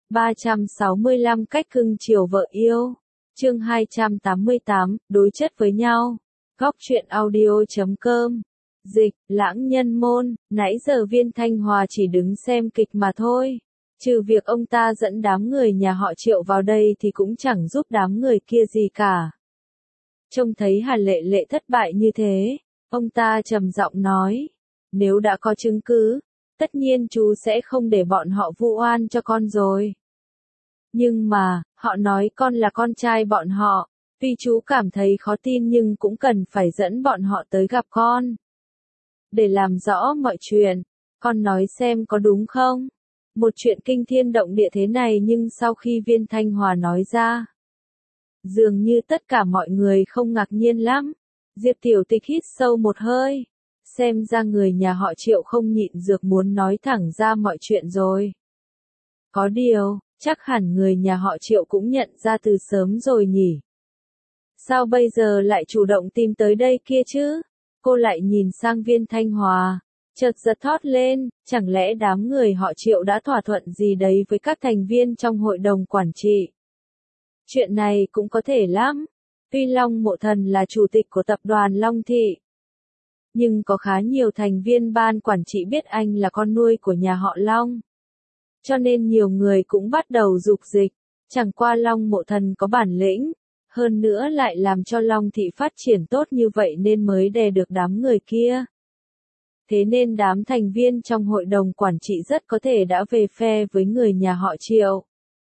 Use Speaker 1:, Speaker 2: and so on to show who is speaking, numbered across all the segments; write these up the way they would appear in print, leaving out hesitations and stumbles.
Speaker 1: 365 cách cưng chiều vợ yêu. Chương 288, đối chất với nhau. Góc truyện audio.com. Dịch, Lãng Nhân Môn, nãy giờ Viên Thanh Hòa chỉ đứng xem kịch mà thôi. Trừ việc ông ta dẫn đám người nhà họ Triệu vào đây thì cũng chẳng giúp đám người kia gì cả. Trông thấy Hà Lệ Lệ thất bại như thế, ông ta trầm giọng nói, nếu đã có chứng cứ, tất nhiên chú sẽ không để bọn họ vu oan cho con rồi. Nhưng mà, họ nói con là con trai bọn họ, tuy chú cảm thấy khó tin nhưng cũng cần phải dẫn bọn họ tới gặp con. Để làm rõ mọi chuyện, con nói xem có đúng không? Một chuyện kinh thiên động địa thế này nhưng sau khi Viên Thanh Hòa nói ra, dường như tất cả mọi người không ngạc nhiên lắm. Diệp Tiểu Tịch hít sâu một hơi. Xem ra người nhà họ Triệu không nhịn được muốn nói thẳng ra mọi chuyện rồi. Có điều, chắc hẳn người nhà họ Triệu cũng nhận ra từ sớm rồi nhỉ. Sao bây giờ lại chủ động tìm tới đây kia chứ? Cô lại nhìn sang Viên Thanh Hòa, chợt giật thót lên, chẳng lẽ đám người họ Triệu đã thỏa thuận gì đấy với các thành viên trong hội đồng quản trị? Chuyện này cũng có thể lắm. Tuy Long Mộ Thần là chủ tịch của tập đoàn Long Thị, nhưng có khá nhiều thành viên ban quản trị biết anh là con nuôi của nhà họ Long. Cho nên nhiều người cũng bắt đầu rục dịch, chẳng qua Long Mộ Thần có bản lĩnh, hơn nữa lại làm cho Long Thị phát triển tốt như vậy nên mới đè được đám người kia. Thế nên đám thành viên trong hội đồng quản trị rất có thể đã về phe với người nhà họ Triệu.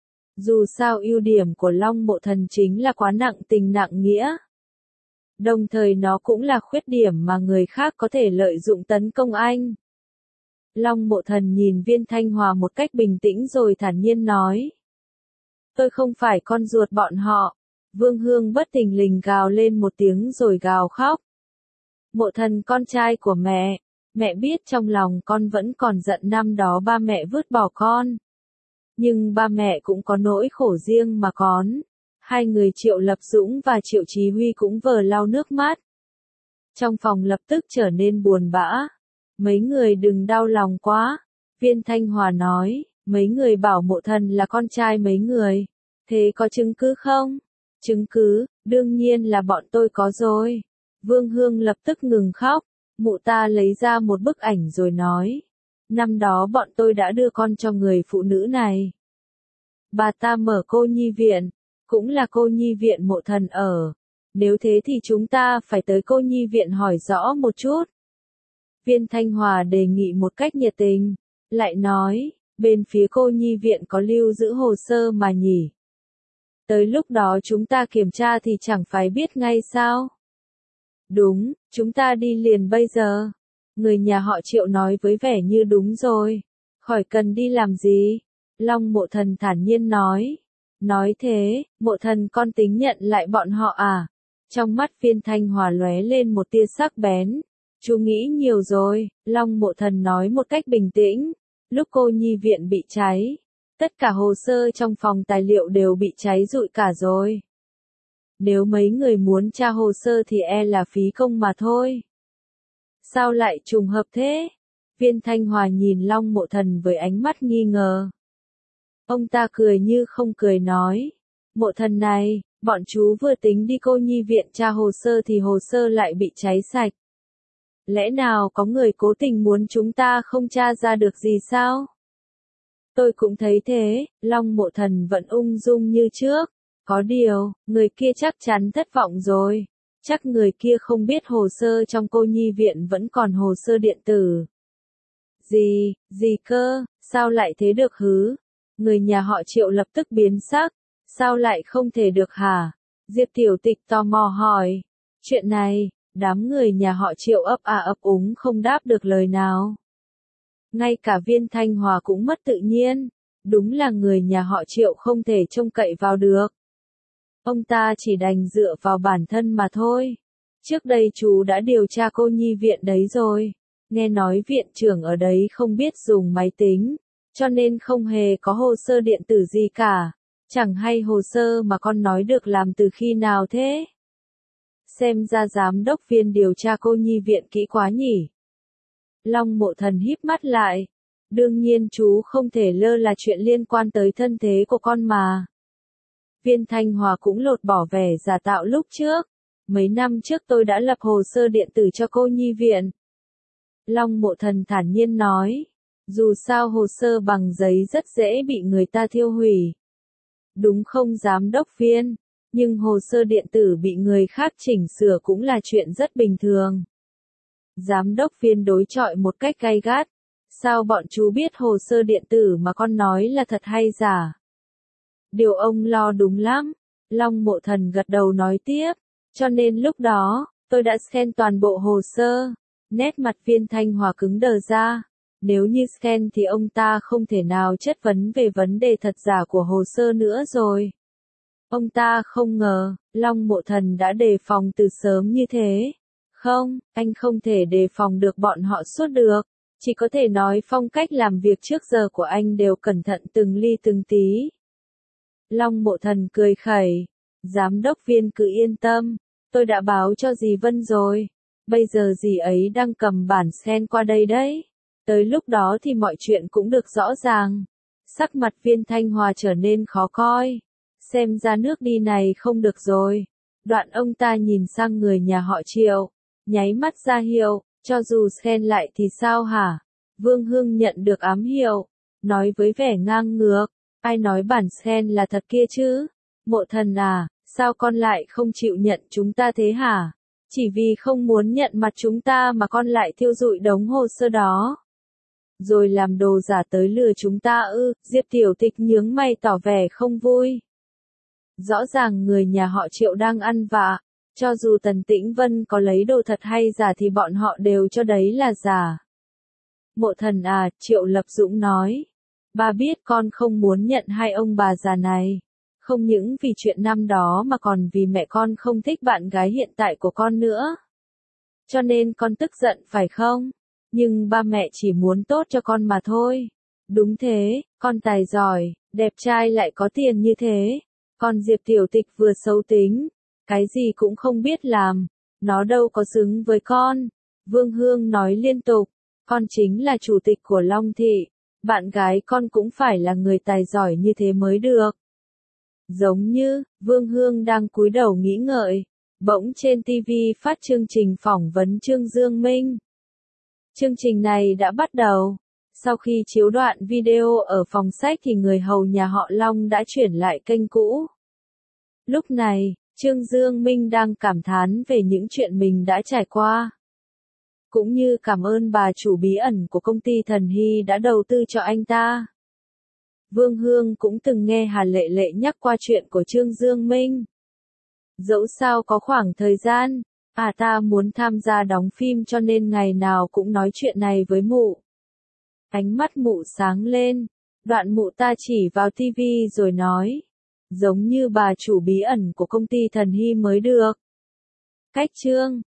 Speaker 1: Dù sao ưu điểm của Long Mộ Thần chính là quá nặng tình nặng nghĩa. Đồng thời nó cũng là khuyết điểm mà người khác có thể lợi dụng tấn công anh. Long Mộ Thần nhìn Viên Thanh Hòa một cách bình tĩnh rồi thản nhiên nói. Tôi không phải con ruột bọn họ. Vương Hương bất thình lình gào lên một tiếng rồi gào khóc. Mộ Thần con trai của mẹ. Mẹ biết trong lòng con vẫn còn giận năm đó ba mẹ vứt bỏ con. Nhưng ba mẹ cũng có nỗi khổ riêng mà con. Hai người Triệu Lập Dũng và Triệu Chí Huy cũng vờ lau nước mắt. Trong phòng lập tức trở nên buồn bã. Mấy người đừng đau lòng quá. Viên Thanh Hòa nói, mấy người bảo Mộ Thần là con trai mấy người. Thế có chứng cứ không? Chứng cứ, đương nhiên là bọn tôi có rồi. Vương Hương lập tức ngừng khóc. Mụ ta lấy ra một bức ảnh rồi nói. Năm đó bọn tôi đã đưa con cho người phụ nữ này. Bà ta mở cô nhi viện. Cũng là cô nhi viện Mộ Thần ở. Nếu thế thì chúng ta phải tới cô nhi viện hỏi rõ một chút. Viên Thanh Hòa đề nghị một cách nhiệt tình. Lại nói, bên phía cô nhi viện có lưu giữ hồ sơ mà nhỉ. Tới lúc đó chúng ta kiểm tra thì chẳng phải biết ngay sao. Đúng, chúng ta đi liền bây giờ. Người nhà họ Triệu nói với vẻ như đúng rồi. Khỏi cần đi làm gì. Long Mộ Thần thản nhiên nói. Nói thế, Mộ Thần con tính nhận lại bọn họ à? Trong mắt Viên Thanh Hòa lóe lên một tia sắc bén. Chú nghĩ nhiều rồi, Long Mộ Thần nói một cách bình tĩnh. Lúc cô nhi viện bị cháy, tất cả hồ sơ trong phòng tài liệu đều bị cháy rụi cả rồi. Nếu mấy người muốn tra hồ sơ thì e là phí công mà thôi. Sao lại trùng hợp thế? Viên Thanh Hòa nhìn Long Mộ Thần với ánh mắt nghi ngờ. Ông ta cười như không cười nói. Mộ Thần này, bọn chú vừa tính đi cô nhi viện tra hồ sơ thì hồ sơ lại bị cháy sạch. Lẽ nào có người cố tình muốn chúng ta không tra ra được gì sao? Tôi cũng thấy thế, Long Mộ Thần vẫn ung dung như trước. Có điều, người kia chắc chắn thất vọng rồi. Chắc người kia không biết hồ sơ trong cô nhi viện vẫn còn hồ sơ điện tử. Gì cơ, sao lại thế được hứ? Người nhà họ Triệu lập tức biến sắc. Sao lại không thể được hả? Diệp Tiểu Tịch tò mò hỏi. Chuyện này, đám người nhà họ Triệu ấp ấp úng không đáp được lời nào. Ngay cả Viên Thanh Hòa cũng mất tự nhiên. Đúng là người nhà họ Triệu không thể trông cậy vào được. Ông ta chỉ đành dựa vào bản thân mà thôi. Trước đây chú đã điều tra cô nhi viện đấy rồi. Nghe nói viện trưởng ở đấy không biết dùng máy tính, cho nên không hề có hồ sơ điện tử gì cả. Chẳng hay hồ sơ mà con nói được làm từ khi nào thế? Xem ra giám đốc Viên điều tra cô nhi viện kỹ quá nhỉ. Long Mộ Thần híp mắt lại. Đương nhiên chú không thể lơ là chuyện liên quan tới thân thế của con mà. Viên Thanh Hòa cũng lột bỏ vẻ giả tạo lúc trước. Mấy năm trước tôi đã lập hồ sơ điện tử cho cô nhi viện. Long Mộ Thần thản nhiên nói. Dù sao hồ sơ bằng giấy rất dễ bị người ta thiêu hủy. Đúng không giám đốc Viên? Nhưng hồ sơ điện tử bị người khác chỉnh sửa cũng là chuyện rất bình thường. Giám đốc Viên đối chọi một cách gay gắt. Sao bọn chú biết hồ sơ điện tử mà con nói là thật hay giả? Điều ông lo đúng lắm. Long Mộ Thần gật đầu nói tiếp. Cho nên lúc đó, tôi đã scan toàn bộ hồ sơ. Nét mặt Viên Thanh Hòa cứng đờ ra. Nếu như scan thì ông ta không thể nào chất vấn về vấn đề thật giả của hồ sơ nữa rồi. Ông ta không ngờ, Long Mộ Thần đã đề phòng từ sớm như thế. Không, anh không thể đề phòng được bọn họ suốt được. Chỉ có thể nói phong cách làm việc trước giờ của anh đều cẩn thận từng ly từng tí. Long Mộ Thần cười khẩy. Giám đốc Viên cứ yên tâm. Tôi đã báo cho dì Vân rồi. Bây giờ dì ấy đang cầm bản scan qua đây đấy. Tới lúc đó thì mọi chuyện cũng được rõ ràng. Sắc mặt Viên Thanh Hòa trở nên khó coi. Xem ra nước đi này không được rồi. Đoạn ông ta nhìn sang người nhà họ Triệu. Nháy mắt ra hiệu, cho dù scan lại thì sao hả? Vương Hương nhận được ám hiệu. Nói với vẻ ngang ngược. Ai nói bản scan là thật kia chứ? Mộ Thần à, sao con lại không chịu nhận chúng ta thế hả? Chỉ vì không muốn nhận mặt chúng ta mà con lại thiêu rụi đống hồ sơ đó. Rồi làm đồ giả tới lừa chúng ta ư? Diệp Tiểu Tịch nhướng mày tỏ vẻ không vui. Rõ ràng người nhà họ Triệu đang ăn vạ. Cho dù Tần Tĩnh Vân có lấy đồ thật hay giả thì bọn họ đều cho đấy là giả. Mộ Thần à, Triệu Lập Dũng nói. Ba biết con không muốn nhận hai ông bà già này. Không những vì chuyện năm đó mà còn vì mẹ con không thích bạn gái hiện tại của con nữa. Cho nên con tức giận phải không? Nhưng ba mẹ chỉ muốn tốt cho con mà thôi. Đúng thế, con tài giỏi, đẹp trai lại có tiền như thế. Còn Diệp Tiểu Tịch vừa xấu tính. Cái gì cũng không biết làm. Nó đâu có xứng với con. Vương Hương nói liên tục. Con chính là chủ tịch của Long Thị. Bạn gái con cũng phải là người tài giỏi như thế mới được. Giống như, Vương Hương đang cúi đầu nghĩ ngợi. Bỗng trên TV phát chương trình phỏng vấn Trương Dương Minh. Chương trình này đã bắt đầu. Sau khi chiếu đoạn video ở phòng sách thì người hầu nhà họ Long đã chuyển lại kênh cũ. Lúc này, Trương Dương Minh đang cảm thán về những chuyện mình đã trải qua. Cũng như cảm ơn bà chủ bí ẩn của công ty Thần Hy đã đầu tư cho anh ta. Vương Hương cũng từng nghe Hà Lệ Lệ nhắc qua chuyện của Trương Dương Minh. Dẫu sao có khoảng thời gian, ta muốn tham gia đóng phim cho nên ngày nào cũng nói chuyện này với mụ. Ánh mắt mụ sáng lên, đoạn mụ ta chỉ vào TV rồi nói. Giống như bà chủ bí ẩn của công ty Thần Hy mới được. Cách chương